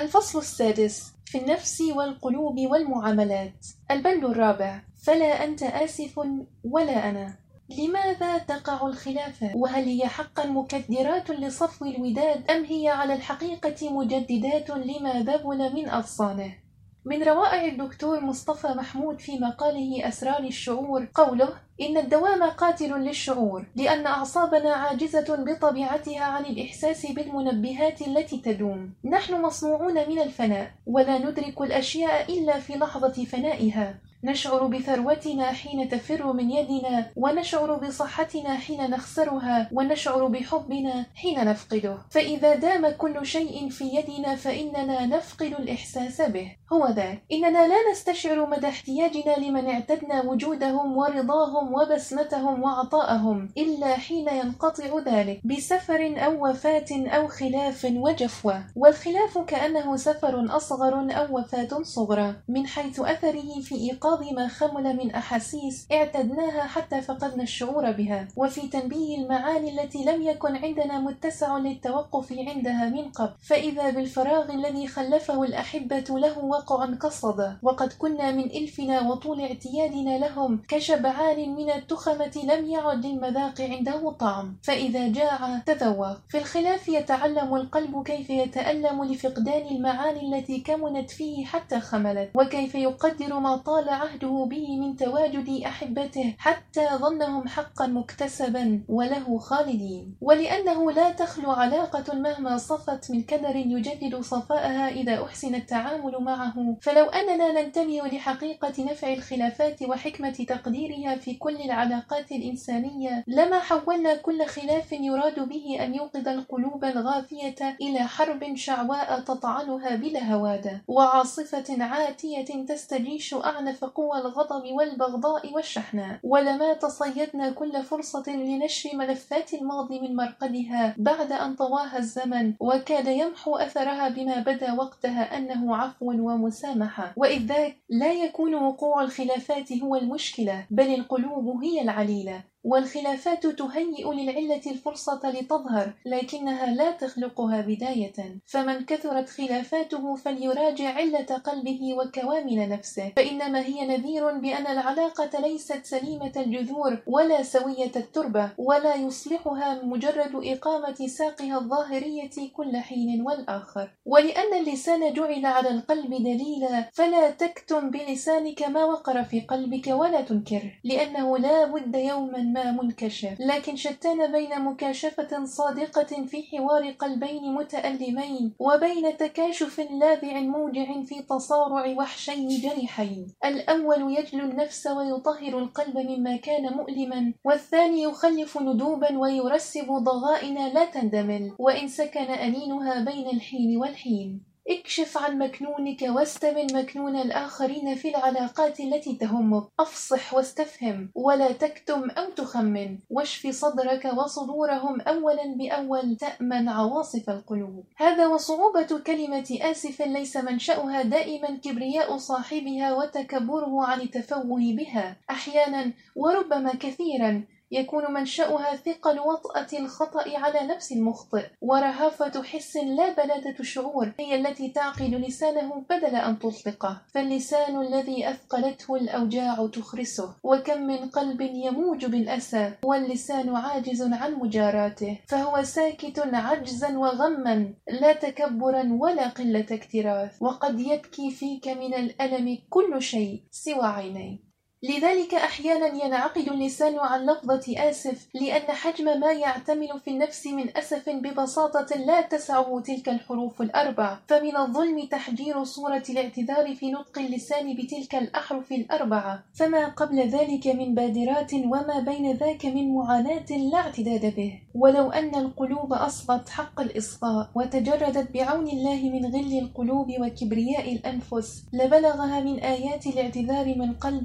الفصل السادس في النفس والقلوب والمعاملات. البند الرابع. فلا أنت آسف ولا أنا. لماذا تقع الخلافة؟ وهل هي حقا مكدرات لصفو الوداد أم هي على الحقيقة مجددات لما ذبل من أغصانه؟ من روائع الدكتور مصطفى محمود في مقاله أسرار الشعور قوله: إن الدوام قاتل للشعور، لأن أعصابنا عاجزة بطبيعتها عن الإحساس بالمنبهات التي تدوم. نحن مصنوعون من الفناء، ولا ندرك الأشياء إلا في لحظة فنائها. نشعر بثروتنا حين تفر من يدنا، ونشعر بصحتنا حين نخسرها، ونشعر بحبنا حين نفقده. فإذا دام كل شيء في يدنا فإننا نفقد الإحساس به. هو ذاك، إننا لا نستشعر مدى احتياجنا لمن اعتدنا وجودهم ورضاهم وبسمتهم وعطاءهم إلا حين ينقطع ذلك بسفر أو وفاة أو خلاف وجفوة. والخلاف كأنه سفر أصغر أو وفاة صغرى، من حيث أثره في إيقاظ ما خمل من أحاسيس اعتدناها حتى فقدنا الشعور بها، وفي تنبيه المعاني التي لم يكن عندنا متسع للتوقف عندها من قبل. فإذا بالفراغ الذي خلفه الأحبة له وقع كالصدى، وقد كنا من إلفنا وطول اعتيادنا لهم كشبعان من التخمة لم يعد للمذاق عنده طعم، فإذا جاع تذوق. في الخلاف يتعلم القلب كيف يتألم لفقدان المعاني التي كمنت فيه حتى خملت، وكيف يقدر ما طال عهده به من تواجد أحبته حتى ظنهم حقا مكتسبا وله خالدين. ولأنه لا تخلو علاقة مهما صفت من كدر يجدد صفاءها إذا أحسن التعامل معه. فلو أننا ننتبه لحقيقة نفع الخلافات وحكمة تقديرها في كل العلاقات الإنسانية، لما حولنا كل خلاف يراد به أن يوقظ القلوب الغافية إلى حرب شعواء تطعنها بلا هوادة، وعاصفة عاتية تستجيش أعنف قوى الغضب والبغضاء والشحناء. ولما تصيدنا كل فرصة لنشر ملفات الماضي من مرقدها بعد أن طواها الزمن، وكاد يمحو أثرها بما بدا وقتها أنه عفو ومسامحة. وإذ ذاك لا يكون وقوع الخلافات هو المشكلة، بل القلوب هي العليلة. والخلافات تهيئ للعلة الفرصة لتظهر، لكنها لا تخلقها بداية. فمن كثرت خلافاته فليراجع علة قلبه وكوامن نفسه، فإنما هي نذير بأن العلاقة ليست سليمة الجذور ولا سوية التربة، ولا يصلحها مجرد إقامة ساقها الظاهرية كل حين والآخر. ولأن اللسان جعل على القلب دليلا، فلا تكتم بلسانك ما وقر في قلبك ولا تنكره، لأنه لا بد يوما ما منكشف. لكن شتان بين مكاشفة صادقة في حوار قلبين متألمين، وبين تكاشف لاذع موجع في تصارع وحشين جريحين. الأول يجلو النفس ويطهر القلب مما كان مؤلما، والثاني يخلف ندوبا ويرسب ضغائن لا تندمل وإن سكن أنينها بين الحين والحين. اكشف عن مكنونك واستمن مكنون الآخرين في العلاقات التي تهمك. أفصح واستفهم ولا تكتم أو تخمن، واشف صدرك وصدورهم أولا بأول تأمن عواصف القلوب. هذا وصعوبة كلمة آسف ليس منشأها دائما كبرياء صاحبها وتكبره عن التفوه بها. أحيانا وربما كثيرا يكون منشأها ثقل وطأة الخطأ على نفس المخطئ، ورهافة حس لا بلادة شعور هي التي تعقد لسانه بدل أن تطلقه. فاللسان الذي أثقلته الأوجاع تخرسه، وكم من قلب يموج بالأسى واللسان عاجز عن مجاراته، فهو ساكت عجزا وغما لا تكبرا ولا قلة اكتراث، وقد يبكي فيك من الألم كل شيء سوى عينيه. لذلك أحيانا ينعقد اللسان عن لفظة آسف، لأن حجم ما يعتمل في النفس من أسف ببساطة لا تسعه تلك الحروف الأربع. فمن الظلم تحجير صورة الاعتذار في نطق اللسان بتلك الأحرف الأربعة، فما قبل ذلك من بادرات وما بين ذاك من معاناة لا اعتداد به. ولو أن القلوب أصغت حق الإصغاء وتجردت بعون الله من غل القلوب وكبرياء الأنفس، لبلغها من آيات الاعتذار من قلب صادق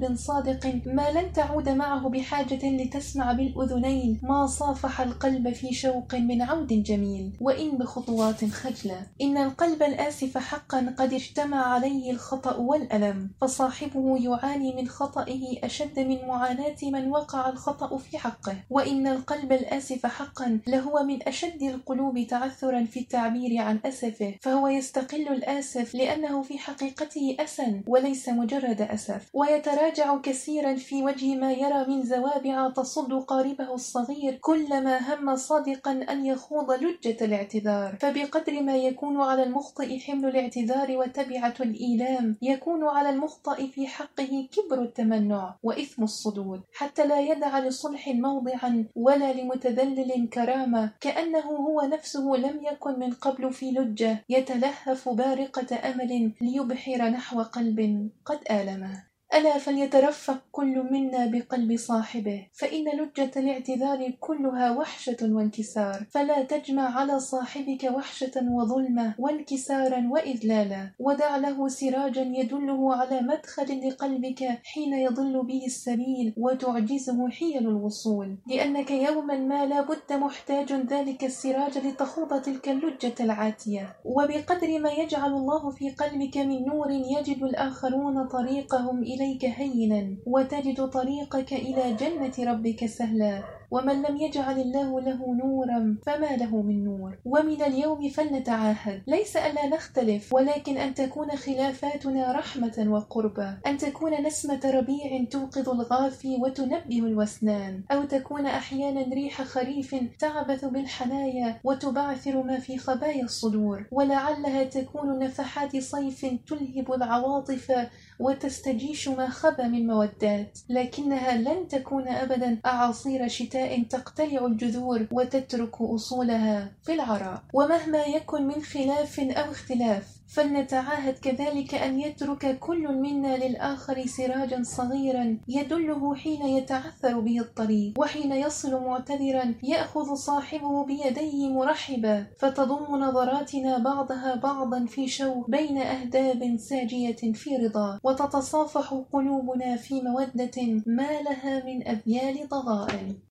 صادق ما لن تعود معه بحاجة لتسمع بالأذنين ما صافح القلب في شوق من عود جميل وإن بخطوات خجلة. إن القلب الآسف حقا قد اجتمع عليه الخطأ والألم، فصاحبه يعاني من خطئه أشد من معاناة من وقع الخطأ في حقه. وإن القلب الآسف حقا لهو من أشد القلوب تعثرا في التعبير عن أسفه، فهو يستقل الآسف لأنه في حقيقته أسى وليس مجرد أسف، ويتراجع كثيرا في وجه ما يرى من زوابع تصد قاربه الصغير كلما هم صادقا أن يخوض لجة الاعتذار. فبقدر ما يكون على المخطئ حمل الاعتذار وتبعة الإيلام، يكون على المخطئ في حقه كبر التمنع وإثم الصدود، حتى لا يدع لصلح موضعا ولا لمتذلل كرامة، كأنه هو نفسه لم يكن من قبل في لجة يتلهف بارقة أمل ليبحر نحو قلب قد آلمه. ألا فليترفق كل منا بقلب صاحبه، فإن لجة الاعتذار كلها وحشة وانكسار، فلا تجمع على صاحبك وحشة وظلمة وانكسارا وإذلالا، ودع له سراجا يدله على مدخل لقلبك حين يضل به السبيل وتعجزه حيل الوصول، لأنك يوما ما لا بد محتاج ذلك السراج لتخوض تلك اللجة العاتية. وبقدر ما يجعل الله في قلبك من نور يجد الآخرون طريقهم إليك هينا، وتجد طريقك إلى جنة ربك سهلا. ومن لم يجعل الله له نورا فما له من نور. ومن اليوم فلنتعاهد، ليس ألا نختلف، ولكن أن تكون خلافاتنا رحمة وقربة، أن تكون نسمة ربيع توقظ الغافي وتنبه الوسنان، أو تكون أحيانا ريح خريف تعبث بالحنايا وتبعثر ما في خبايا الصدور، ولعلها تكون نفحات صيف تلهب العواطف وتستجيش ما خبى من مودات، لكنها لن تكون أبدا أعاصير شتاء تقتلع الجذور وتترك أصولها في العراء. ومهما يكن من خلاف أو اختلاف، فلنتعاهد كذلك أن يترك كل منا للآخر سراجا صغيرا يدله حين يتعثر به الطريق، وحين يصل معتذرا يأخذ صاحبه بيديه مرحبا، فتضم نظراتنا بعضها بعضا في شوق بين أهداب ساجية في رضا، وتتصافح قلوبنا في مودة ما لها من أذيال ضغائن.